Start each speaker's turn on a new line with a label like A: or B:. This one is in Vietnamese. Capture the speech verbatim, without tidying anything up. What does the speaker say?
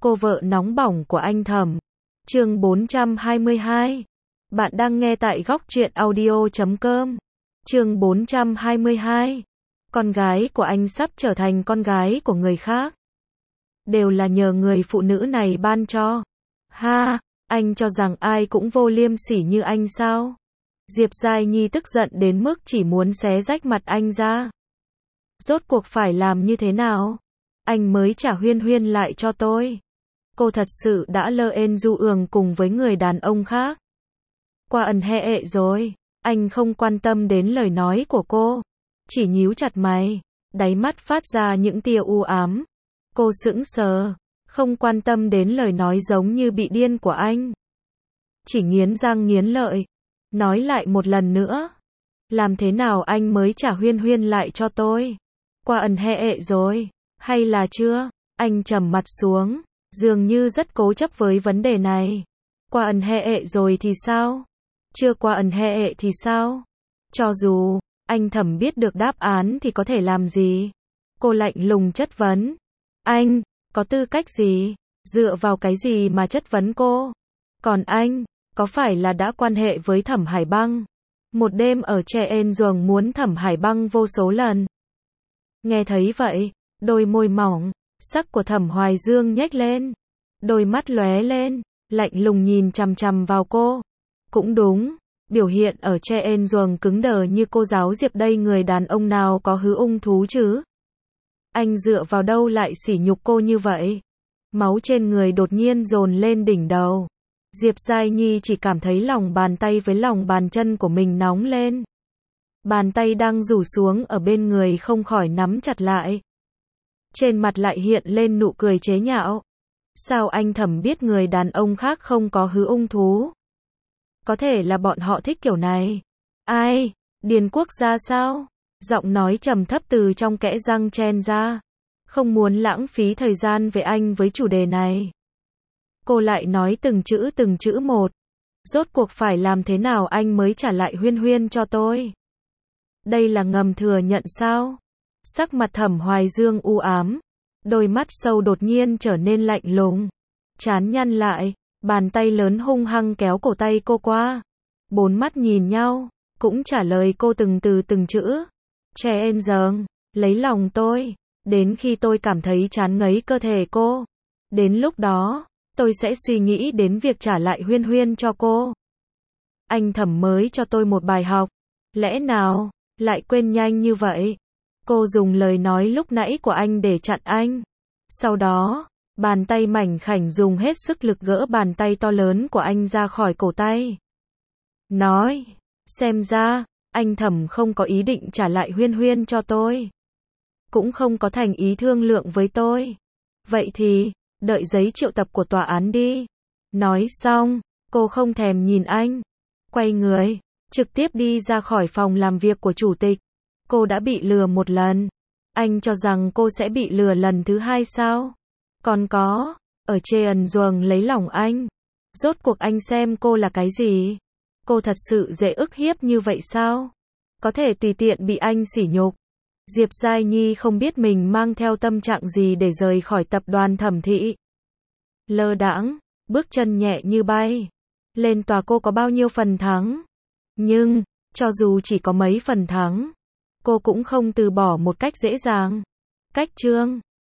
A: Cô vợ nóng bỏng của anh Thẩm. Chương bốn trăm hai mươi hai. Bạn đang nghe tại góc truyện audio chấm com. Chương bốn trăm hai mươi hai. Con gái của anh sắp trở thành con gái của người khác. Đều là nhờ người phụ nữ này ban cho. Ha, anh cho rằng ai cũng vô liêm sỉ như anh sao? Diệp Giai Nhi tức giận đến mức chỉ muốn xé rách mặt anh ra. Rốt cuộc phải làm như thế nào? Anh mới trả Huyên Huyên lại cho tôi. Cô thật sự đã lơ ên du ường cùng với người đàn ông khác. Qua ẩn hệ ệ rồi. Anh không quan tâm đến lời nói của cô. Chỉ nhíu chặt mày. Đáy mắt phát ra những tia u ám. Cô sững sờ. Không quan tâm đến lời nói giống như bị điên của anh. Chỉ nghiến răng nghiến lợi. Nói lại một lần nữa. Làm thế nào anh mới trả Huyên Huyên lại cho tôi? Qua ẩn hệ ệ rồi. Hay là chưa? Anh trầm mặt xuống. Dường như rất cố chấp với vấn đề này. Qua ẩn hệ ệ rồi thì sao? Chưa qua ẩn hệ ệ thì sao? Cho dù anh Thẩm biết được đáp án thì có thể làm gì? Cô lạnh lùng chất vấn. Anh có tư cách gì? Dựa vào cái gì mà chất vấn cô? Còn anh, có phải là đã quan hệ với Thẩm Hải Băng? Một đêm ở Tre En Duồng muốn Thẩm Hải Băng vô số lần. Nghe thấy vậy, đôi môi mỏng, sắc của Thẩm Hoài Dương nhếch lên. Đôi mắt lóe lên, lạnh lùng nhìn chằm chằm vào cô. Cũng đúng, biểu hiện ở Tre En Duồng cứng đờ như cô giáo Diệp đây người đàn ông nào có hứ ung thú chứ? Anh dựa vào đâu lại sỉ nhục cô như vậy? Máu trên người đột nhiên dồn lên đỉnh đầu. Diệp Giai Nhi chỉ cảm thấy lòng bàn tay với lòng bàn chân của mình nóng lên. Bàn tay đang rủ xuống ở bên người không khỏi nắm chặt lại. Trên mặt lại hiện lên nụ cười chế nhạo. Sao anh Thẩm biết người đàn ông khác không có hứ ung thú? Có thể là bọn họ thích kiểu này. Ai? Điền Quốc gia sao? Giọng nói trầm thấp từ trong kẽ răng chen ra. Không muốn lãng phí thời gian với anh với chủ đề này. Cô lại nói từng chữ từng chữ một. Rốt cuộc phải làm thế nào anh mới trả lại Huyên Huyên cho tôi? Đây là ngầm thừa nhận sao? Sắc mặt Thẩm Hoài Dương u ám. Đôi mắt sâu đột nhiên trở nên lạnh lùng. Trán nhăn lại. Bàn tay lớn hung hăng kéo cổ tay cô qua. Bốn mắt nhìn nhau. Cũng trả lời cô từng từ từng chữ. Trẻ En Duồng, lấy lòng tôi. Đến khi tôi cảm thấy chán ngấy cơ thể cô. Đến lúc đó, tôi sẽ suy nghĩ đến việc trả lại Huyên Huyên cho cô. Anh Thẩm mới cho tôi một bài học. Lẽ nào, lại quên nhanh như vậy? Cô dùng lời nói lúc nãy của anh để chặn anh. Sau đó, bàn tay mảnh khảnh dùng hết sức lực gỡ bàn tay to lớn của anh ra khỏi cổ tay. Nói, xem ra, anh Thẩm không có ý định trả lại Huyên Huyên cho tôi. Cũng không có thành ý thương lượng với tôi. Vậy thì, đợi giấy triệu tập của tòa án đi. Nói xong, cô không thèm nhìn anh. Quay người, trực tiếp đi ra khỏi phòng làm việc của chủ tịch. Cô đã bị lừa một lần. Anh cho rằng cô sẽ bị lừa lần thứ hai sao? Còn có, ở Tre En Duồng lấy lòng anh. Rốt cuộc anh xem cô là cái gì? Cô thật sự dễ ức hiếp như vậy sao? Có thể tùy tiện bị anh sỉ nhục. Diệp Giai Nhi không biết mình mang theo tâm trạng gì để rời khỏi tập đoàn Thẩm thị. Lơ đãng, bước chân nhẹ như bay. Lên tòa cô có bao nhiêu phần thắng? Nhưng, cho dù chỉ có mấy phần thắng, cô cũng không từ bỏ một cách dễ dàng. Cách chương